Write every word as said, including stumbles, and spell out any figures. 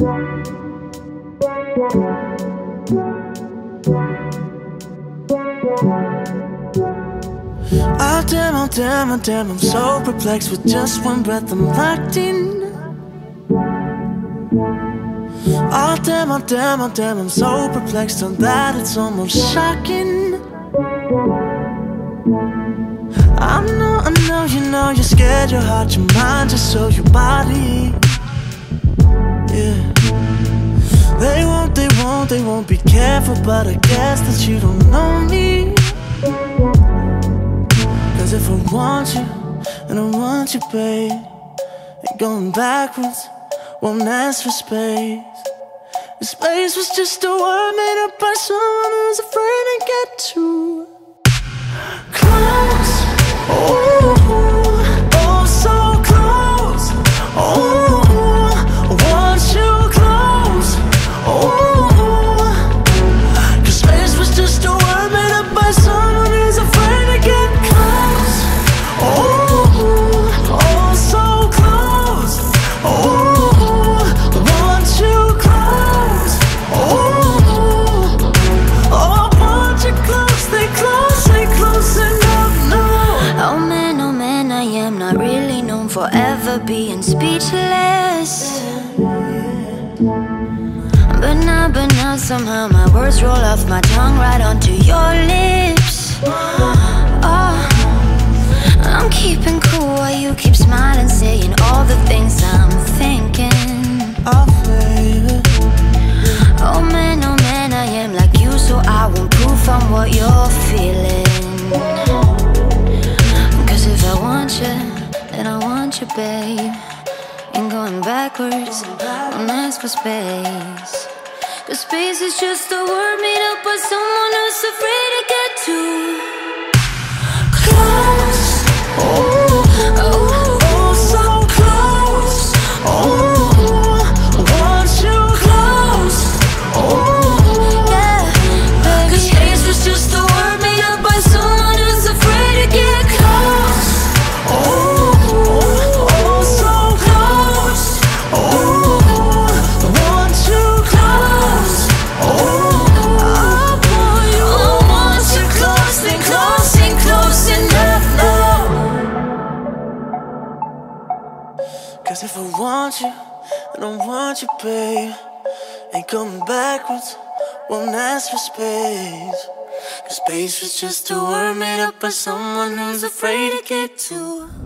Oh damn, oh damn, oh damn, I'm so perplexed. With just one breath I'm locked in. Oh damn, oh damn, oh damn, I'm so perplexed on that it's almost shocking. I know, I know, you know you're scared, your heart, your mind, just so your body. Yeah. They won't, they won't, they won't be careful, but I guess that you don't know me. Cause if I want you, and I want you, babe, ain't going backwards, won't ask for space. The space was just a word made up by someone who's afraid to get too close. Oh, oh, so close. Oh, I want you close. Oh, cause space was just a word made up by someone who's afraid to get close. Oh, oh, so close. Oh, I want you close. Oh, oh, I want you close. Stay close, stay close enough, no. Oh man, oh man, I am not really known for ever being speechless. But now, but now somehow my words roll off my tongue right onto your lips. Oh, I'm keeping cool while you keep smiling, saying all the things I'm thinking. Oh, baby. Oh man, oh man, I am like you, so I won't proof on what you're feeling. Cause if I want you, then I want you, babe. Ain't going backwards, don't ask for space. Cause space is just a word made up by someone who's afraid to get too close. Oh, oh, Oh, so close. Oh, I want you close. Oh, yeah. cause space was just a word made up by someone who's afraid to get close. Oh, oh, so close. Oh, I want you close. Oh, I want you close. Stay close, stay close enough now. Cause if I want you, I don't want you, babe. Ain't coming backwards, won't ask for space. Cause space was just a word made up by someone who's afraid to get too